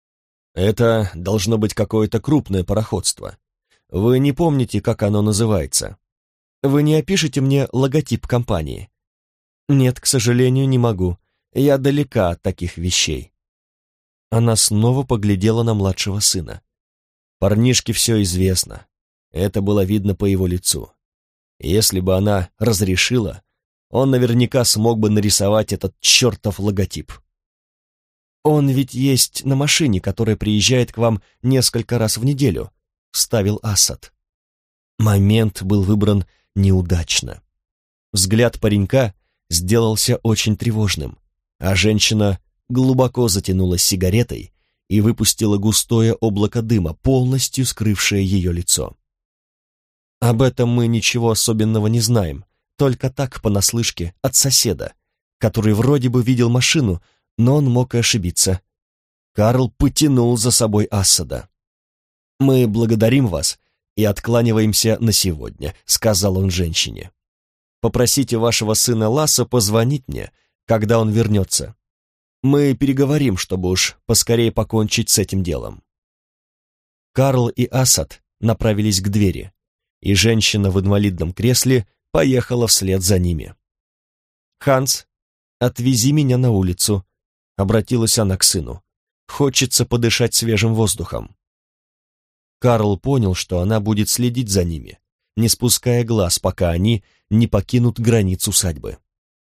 Это должно быть какое-то крупное пароходство. Вы не помните, как оно называется? Вы не опишете мне логотип компании? Нет, к сожалению, не могу. Я далека от таких вещей. Она снова поглядела на младшего сына. Парнишке все известно. Это было видно по его лицу. Если бы она разрешила, он наверняка смог бы нарисовать этот чертов логотип. «Он ведь есть на машине, которая приезжает к вам несколько раз в неделю», — вставил Асад. Момент был выбран неудачно. Взгляд паренька сделался очень тревожным, а женщина глубоко затянулась сигаретой и выпустила густое облако дыма, полностью скрывшее ее лицо. «Об этом мы ничего особенного не знаем, только так понаслышке от соседа, который вроде бы видел машину, но он мог и ошибиться». Карл потянул за собой Асада. «Мы благодарим вас и откланиваемся на сегодня», — сказал он женщине. Попросите вашего сына Ласса позвонить мне, когда он вернется. Мы переговорим, чтобы уж поскорее покончить с этим делом». Карл и Асад направились к двери, и женщина в инвалидном кресле поехала вслед за ними. «Ханс, отвези меня на улицу», — обратилась она к сыну. «Хочется подышать свежим воздухом». Карл понял, что она будет следить за ними, не спуская глаз, пока они не покинут границу усадьбы.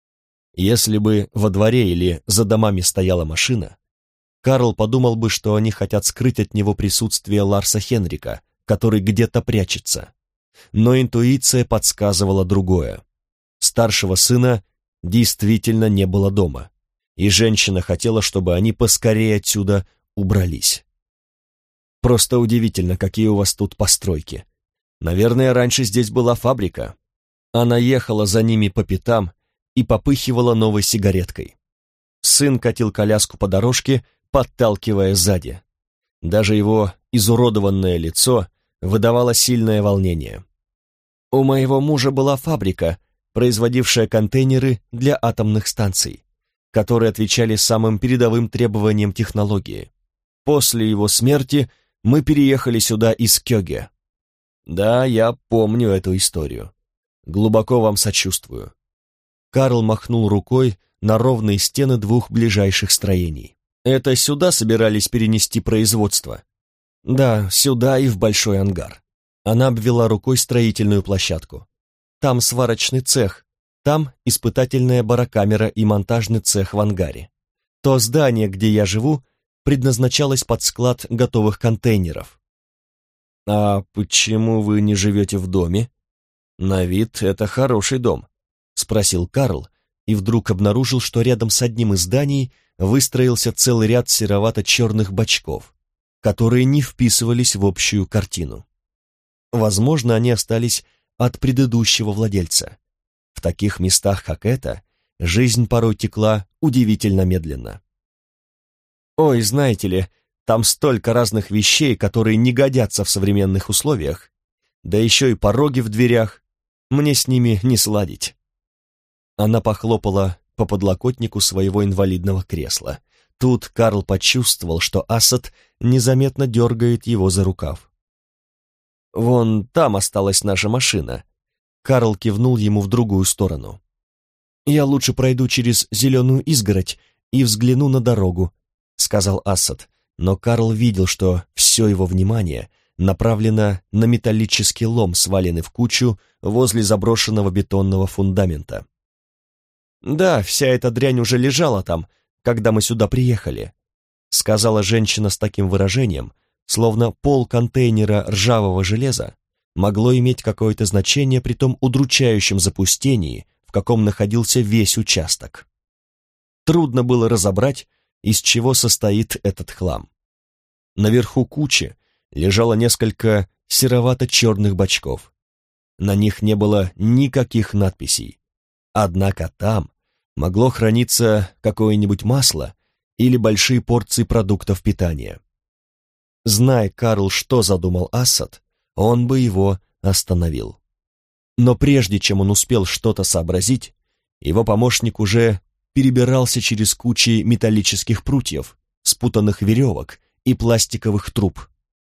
Если бы во дворе или за домами стояла машина, Карл подумал бы, что они хотят скрыть от него присутствие Ларса Хенрика, который где-то прячется. Но интуиция подсказывала другое. Старшего сына действительно не было дома, и женщина хотела, чтобы они поскорее отсюда убрались. «Просто удивительно, какие у вас тут постройки. Наверное, раньше здесь была фабрика». Она ехала за ними по пятам и попыхивала новой сигареткой. Сын катил коляску по дорожке, подталкивая сзади. Даже его изуродованное лицо выдавало сильное волнение. «У моего мужа была фабрика, производившая контейнеры для атомных станций, которые отвечали самым передовым требованиям технологии. После его смерти мы переехали сюда из Кёге. Да, я помню эту историю. Глубоко вам сочувствую». Карл махнул рукой на ровные стены двух ближайших строений. «Это сюда собирались перенести производство?» «Да, сюда и в большой ангар». Она обвела рукой строительную площадку. «Там сварочный цех, там испытательная барокамера и монтажный цех в ангаре. То здание, где я живу, предназначалось под склад готовых контейнеров». «А почему вы не живете в доме? На вид это хороший дом», — спросил Карл, и вдруг обнаружил, что рядом с одним из зданий выстроился целый ряд серовато-черных бачков, которые не вписывались в общую картину. Возможно, они остались от предыдущего владельца. В таких местах, как это, жизнь порой текла удивительно медленно. «Ой, знаете ли, там столько разных вещей, которые не годятся в современных условиях, да еще и пороги в дверях, мне с ними не сладить». Она похлопала по подлокотнику своего инвалидного кресла. Тут Карл почувствовал, что Асад незаметно дергает его за рукав. «Вон там осталась наша машина». Карл кивнул ему в другую сторону. «Я лучше пройду через зеленую изгородь и взгляну на дорогу», — сказал Асад, но Карл видел, что все его внимание направлено на металлический лом, сваленный в кучу возле заброшенного бетонного фундамента. «Да, вся эта дрянь уже лежала там, когда мы сюда приехали», сказала женщина с таким выражением, словно пол контейнера ржавого железа могло иметь какое-то значение при том удручающем запустении, в каком находился весь участок. Трудно было разобрать, из чего состоит этот хлам. Наверху кучи лежало несколько серовато-черных бачков. На них не было никаких надписей. Однако там могло храниться какое-нибудь масло или большие порции продуктов питания. Зная Карл, что задумал Асад, он бы его остановил. Но прежде чем он успел что-то сообразить, его помощник уже перебирался через кучи металлических прутьев, спутанных веревок и пластиковых труб.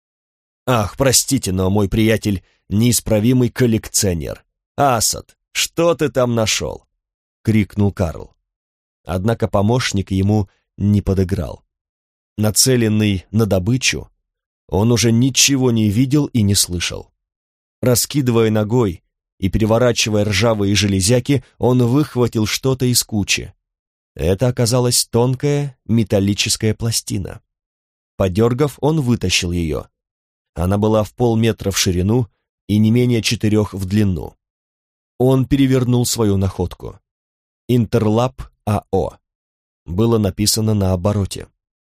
«Ах, простите, но мой приятель — неисправимый коллекционер. Асад, что ты там нашел?» — крикнул Карл. Однако помощник ему не подыграл. Нацеленный на добычу, он уже ничего не видел и не слышал. Раскидывая ногой и переворачивая ржавые железяки, он выхватил что-то из кучи. Это оказалась тонкая металлическая пластина. Подергав, он вытащил ее. Она была в полметра в ширину и не менее 4 в длину. Он перевернул свою находку. «Интерлап АО» было написано на обороте.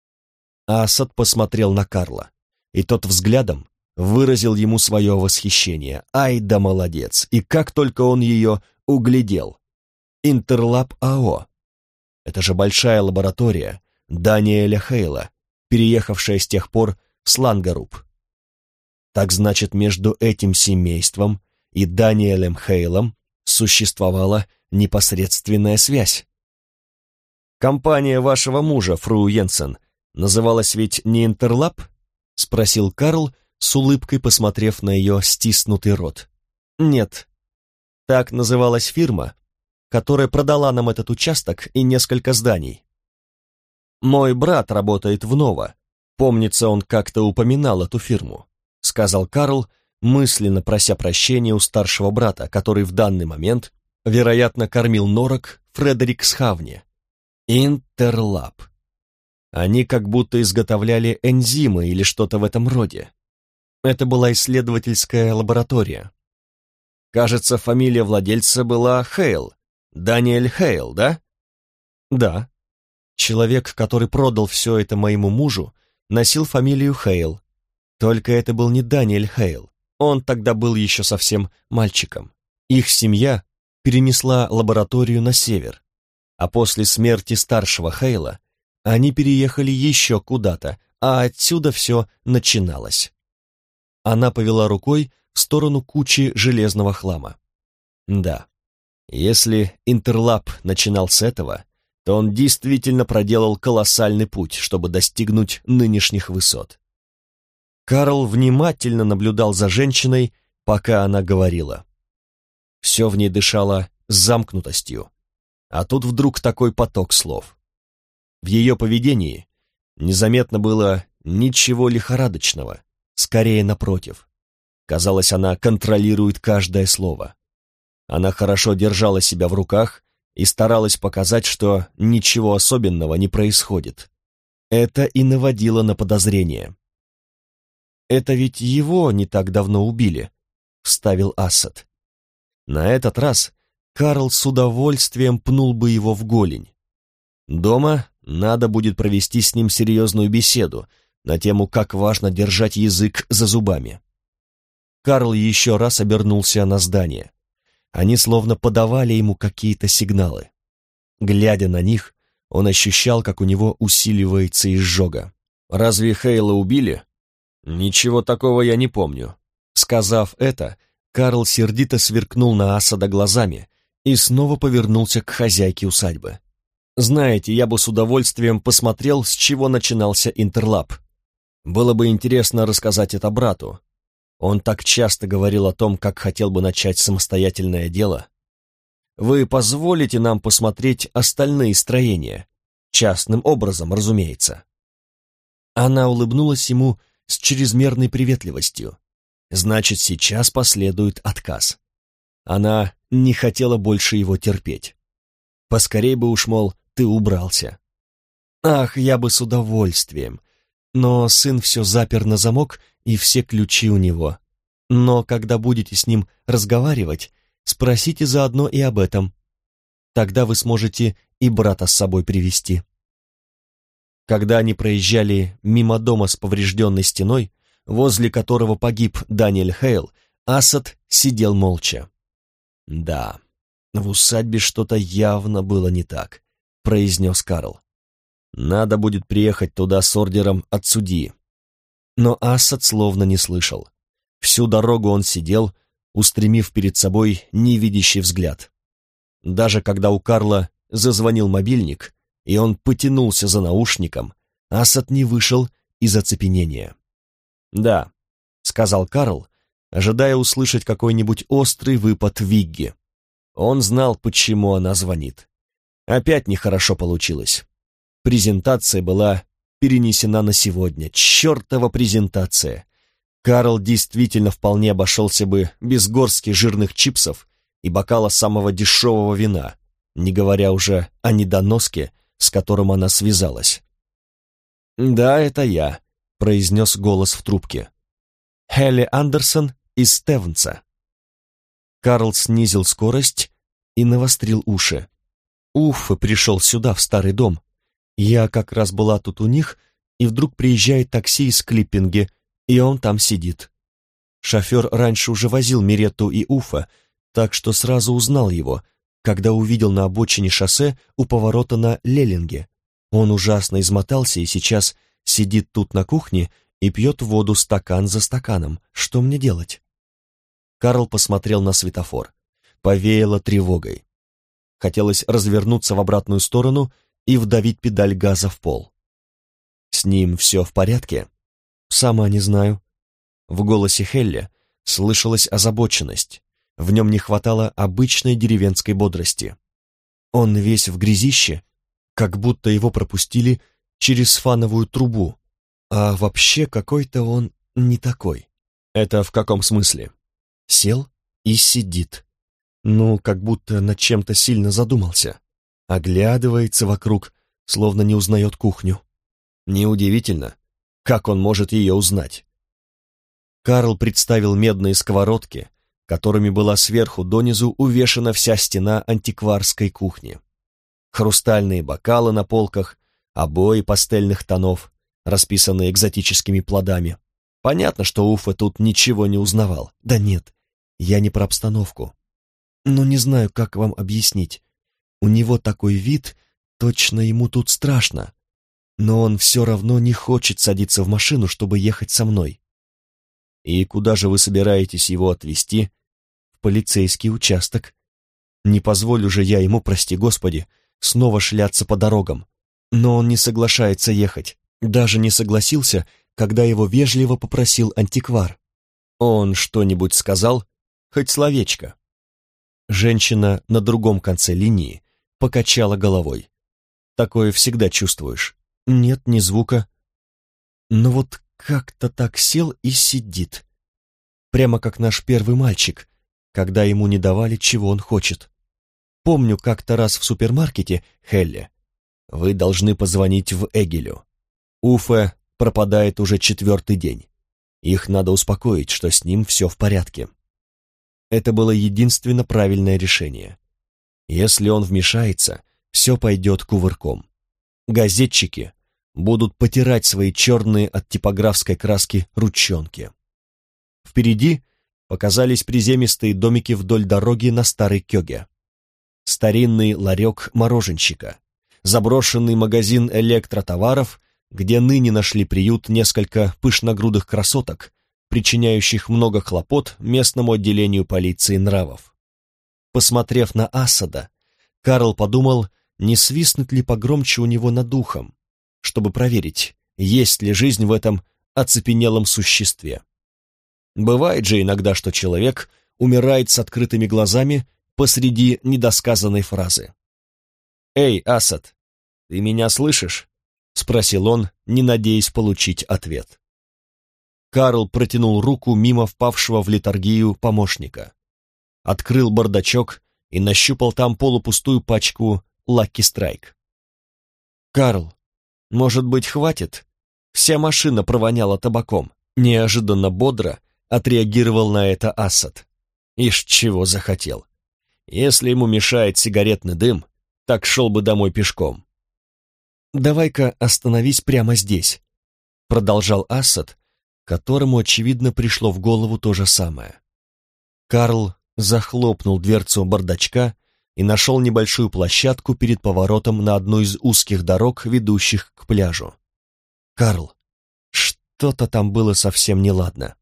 Асад посмотрел на Карла, и тот взглядом выразил ему свое восхищение. Ай да молодец! И как только он ее углядел! «Интерлап АО» — это же большая лаборатория Даниэля Хейла, переехавшая с тех пор в Слангаруб. Так значит, между этим семейством и Даниэлем Хейлом существовала непосредственная связь. «Компания вашего мужа, фру Йенсен, называлась ведь не Интерлап?» — спросил Карл, с улыбкой посмотрев на ее стиснутый рот. «Нет, так называлась фирма, которая продала нам этот участок и несколько зданий. Мой брат работает в Нова. Помнится, он как-то упоминал эту фирму», — сказал Карл, мысленно прося прощения у старшего брата, который в данный момент, вероятно, кормил норок Фредериксхавне. Интерлап. Они как будто изготовляли энзимы или что-то в этом роде. Это была исследовательская лаборатория. Кажется, фамилия владельца была Хейл. Даниэль Хейл, да? Да. Человек, который продал все это моему мужу, носил фамилию Хейл. Только это был не Даниэль Хейл. Он тогда был еще совсем мальчиком. Их семья перенесла лабораторию на север, а после смерти старшего Хейла они переехали еще куда-то, а отсюда все начиналось. Она повела рукой в сторону кучи железного хлама. Да, если Интерлап начинал с этого, то он действительно проделал колоссальный путь, чтобы достигнуть нынешних высот. Карл внимательно наблюдал за женщиной, пока она говорила. Все в ней дышало замкнутостью, а тут вдруг такой поток слов. В ее поведении незаметно было ничего лихорадочного, скорее напротив. Казалось, она контролирует каждое слово. Она хорошо держала себя в руках и старалась показать, что ничего особенного не происходит. Это и наводило на подозрение. «Это ведь его не так давно убили», — вставил Ассад. На этот раз Карл с удовольствием пнул бы его в голень. Дома надо будет провести с ним серьезную беседу на тему, как важно держать язык за зубами. Карл еще раз обернулся на здание. Они словно подавали ему какие-то сигналы. Глядя на них, он ощущал, как у него усиливается изжога. «Разве Хейла убили?» «Ничего такого я не помню». Сказав это, Карл сердито сверкнул на Асада глазами и снова повернулся к хозяйке усадьбы. «Знаете, я бы с удовольствием посмотрел, с чего начинался Интерлап. Было бы интересно рассказать это брату. Он так часто говорил о том, как хотел бы начать самостоятельное дело. Вы позволите нам посмотреть остальные строения? Частным образом, разумеется». Она улыбнулась ему с чрезмерной приветливостью. Значит, сейчас последует отказ. Она не хотела больше его терпеть. Поскорей бы уж, мол, ты убрался. Ах, я бы с удовольствием. Но сын все запер на замок, и все ключи у него. Но когда будете с ним разговаривать, спросите заодно и об этом. Тогда вы сможете и брата с собой привести. Когда они проезжали мимо дома с поврежденной стеной, возле которого погиб Даниэль Хейл, Асад сидел молча. «Да, в усадьбе что-то явно было не так», — произнес Карл. «Надо будет приехать туда с ордером от судьи». Но Асад словно не слышал. Всю дорогу он сидел, устремив перед собой невидящий взгляд. Даже когда у Карла зазвонил мобильник, и он потянулся за наушником, Асад не вышел из оцепенения. «Да», — сказал Карл, ожидая услышать какой-нибудь острый выпад Вигги. Он знал, почему она звонит. Опять нехорошо получилось. Презентация была перенесена на сегодня. Чертова презентация! Карл действительно вполне обошелся бы без горстки жирных чипсов и бокала самого дешевого вина, не говоря уже о недоноске, с которым она связалась. «Да, это я», — произнес голос в трубке. «Хелли Андерсон из Стевенса». Карл снизил скорость и навострил уши. Уффе пришел сюда, в старый дом. Я как раз была тут у них, и вдруг приезжает такси из Клиппинги, и он там сидит. Шофер раньше уже возил Миретту и Уффе, так что сразу узнал его, когда увидел на обочине шоссе у поворота на Леллинге. Он ужасно измотался и сейчас сидит тут на кухне и пьет воду стакан за стаканом. Что мне делать? Карл посмотрел на светофор. повеяло тревогой. Хотелось развернуться в обратную сторону и вдавить педаль газа в пол. «С ним все в порядке?» «Сама не знаю». В голосе Хелли слышалась озабоченность, в нем не хватало обычной деревенской бодрости. Он весь в грязище, как будто его пропустили через фановую трубу, а вообще какой-то он не такой. Это в каком смысле? Сел и сидит. Ну, как будто над чем-то сильно задумался. Оглядывается вокруг, словно не узнает кухню. Неудивительно, как он может ее узнать. Карл представил медные сковородки, которыми была сверху донизу увешана вся стена антикварской кухни. Хрустальные бокалы на полках, обои пастельных тонов, расписанные экзотическими плодами. Понятно, что Уффе тут ничего не узнавал. Да нет, я не про обстановку. Но не знаю, как вам объяснить. У него такой вид, точно ему тут страшно. Но он все равно не хочет садиться в машину, чтобы ехать со мной. И куда же вы собираетесь его отвезти? В полицейский участок. Не позволю же я ему, прости господи, снова шляться по дорогам. Но он не соглашается ехать. Даже не согласился, когда его вежливо попросил антиквар. Он что-нибудь сказал? Хоть словечко. Женщина на другом конце линии покачала головой. Такое всегда чувствуешь. Нет, ни звука. Но вот как-то так сел и сидит. Прямо как наш первый мальчик, когда ему не давали, чего он хочет. Помню, как-то раз в супермаркете, Хелли, вы должны позвонить в Эгелю. Уффе пропадает уже 4-й день. Их надо успокоить, что с ним все в порядке. Это было единственно правильное решение. Если он вмешается, все пойдет кувырком. Газетчики будут потирать свои черные от типографской краски ручонки. Впереди показались приземистые домики вдоль дороги на Старой Кёге. Старинный ларек мороженщика, заброшенный магазин электротоваров, где ныне нашли приют несколько пышногрудых красоток, причиняющих много хлопот местному отделению полиции нравов. Посмотрев на Асада, Карл подумал, не свистнуть ли погромче у него над ухом, чтобы проверить, есть ли жизнь в этом оцепенелом существе. Бывает же иногда, что человек умирает с открытыми глазами посреди недосказанной фразы. «Эй, Асад, ты меня слышишь?» — спросил он, не надеясь получить ответ. Карл протянул руку мимо впавшего в летаргию помощника. Открыл бардачок и нащупал там полупустую пачку «Лаки Страйк». «Карл, может быть, хватит? Вся машина провоняла табаком». Неожиданно бодро отреагировал на это Асад. Ишь, чего захотел. Если ему мешает сигаретный дым, так шел бы домой пешком. «Давай-ка остановись прямо здесь», — продолжал Асад, которому, очевидно, пришло в голову то же самое. Карл захлопнул дверцу бардачка и нашел небольшую площадку перед поворотом на одну из узких дорог, ведущих к пляжу. «Карл, что-то там было совсем неладно».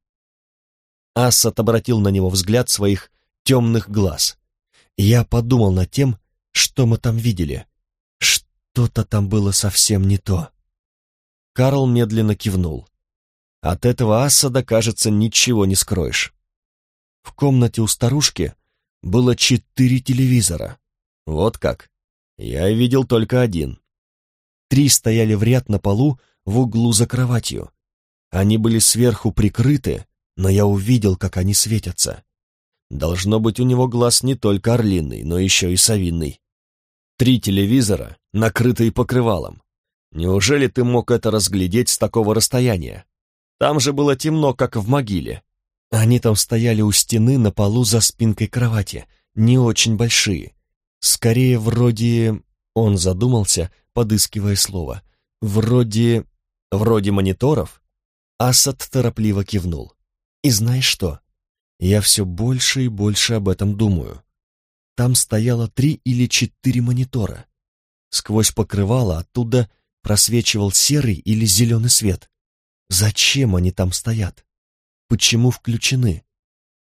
Асад обратил на него взгляд своих темных глаз. «Я подумал над тем, что мы там видели. Что-то там было совсем не то». Карл медленно кивнул. От этого Асада, кажется, ничего не скроешь. В комнате у старушки было 4 телевизора. Вот как. Я видел только один. 3 стояли в ряд на полу в углу за кроватью. Они были сверху прикрыты, но я увидел, как они светятся. Должно быть, у него глаз не только орлиный, но еще и совиный. 3 телевизора, накрытые покрывалом. Неужели ты мог это разглядеть с такого расстояния? Там же было темно, как в могиле. Они там стояли у стены на полу за спинкой кровати, не очень большие. Скорее, вроде... Он задумался, подыскивая слово. Вроде мониторов? Асад торопливо кивнул. И знаешь что? Я все больше и больше об этом думаю. Там стояло 3 или 4 монитора. Сквозь покрывало оттуда просвечивал серый или зеленый свет. Зачем они там стоят? Почему включены?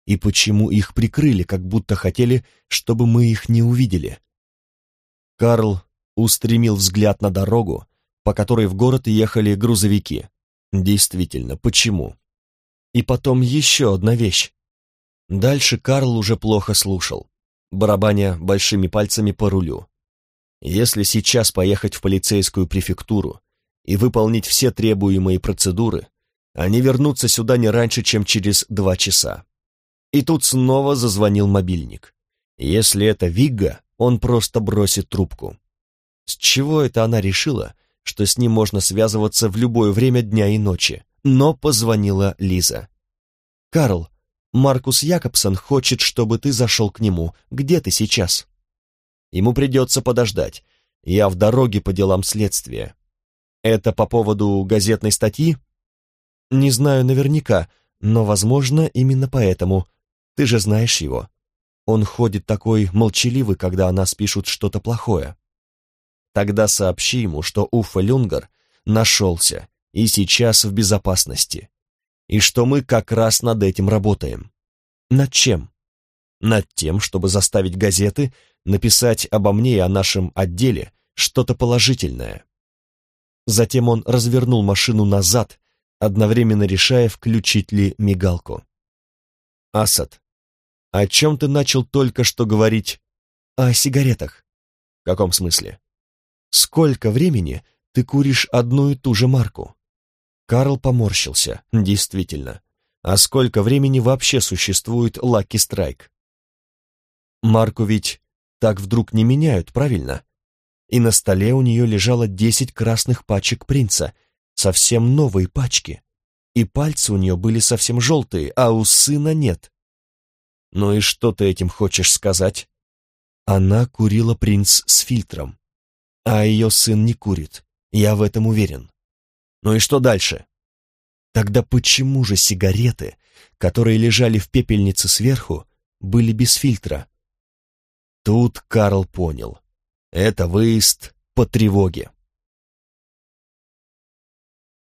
И почему их прикрыли, как будто хотели, чтобы мы их не увидели? Карл устремил взгляд на дорогу, по которой в город ехали грузовики. Действительно, почему? И потом еще одна вещь. Дальше Карл уже плохо слушал, барабаня большими пальцами по рулю. Если сейчас поехать в полицейскую префектуру и выполнить все требуемые процедуры, они вернутся сюда не раньше, чем через 2 часа. И тут снова зазвонил мобильник. Если это Вигга, он просто бросит трубку. С чего это она решила, что с ним можно связываться в любое время дня и ночи? Но позвонила Лиза. «Карл, Маркус Якобсон хочет, чтобы ты зашел к нему. Где ты сейчас?» «Ему придется подождать. Я в дороге по делам следствия». «Это по поводу газетной статьи?» «Не знаю наверняка, но, возможно, именно поэтому. Ты же знаешь его. Он ходит такой молчаливый, когда о нас пишут что-то плохое». «Тогда сообщи ему, что Уффе Люнгер нашелся и сейчас в безопасности, и что мы как раз над этим работаем». «Над чем?» «Над тем, чтобы заставить газеты написать обо мне и о нашем отделе что-то положительное». Затем он развернул машину назад, одновременно решая, включить ли мигалку. «Асад, о чем ты начал только что говорить?» «О сигаретах». «В каком смысле?» «Сколько времени ты куришь одну и ту же марку?» Карл поморщился. Действительно. А сколько времени вообще существует Lucky Strike? Марку ведь так вдруг не меняют, правильно? И на столе у нее лежало 10 красных пачек принца, совсем новые пачки. И пальцы у нее были совсем желтые, а у сына нет. Ну и что ты этим хочешь сказать? Она курила принц с фильтром, а ее сын не курит, я в этом уверен. Ну и что дальше? Тогда почему же сигареты, которые лежали в пепельнице сверху, были без фильтра? Тут Карл понял. Это выезд по тревоге.